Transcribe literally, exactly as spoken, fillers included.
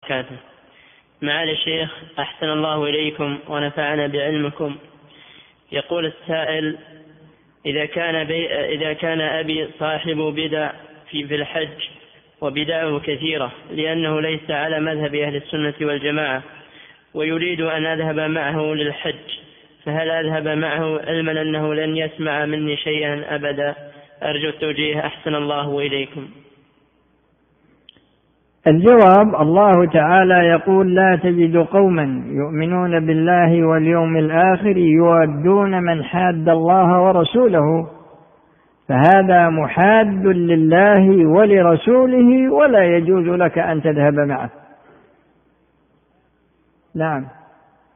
وبركاته. معالي الشيخ أحسن الله إليكم ونفعنا بعلمكم. يقول السائل: إذا كان, بي إذا كان أبي صاحب بدع في, في الحج وبدعه كثيرة لأنه ليس على مذهب أهل السنة والجماعة ويريد أن أذهب معه للحج، فهل أذهب معه علما أنه لن يسمع مني شيئا أبدا؟ أرجو التوجيه أحسن الله إليكم. الجواب: الله تعالى يقول: لا تجد قوما يؤمنون بالله واليوم الآخر يودون من حاد الله ورسوله، فهذا محاد لله ولرسوله ولا يجوز لك أن تذهب معه. نعم.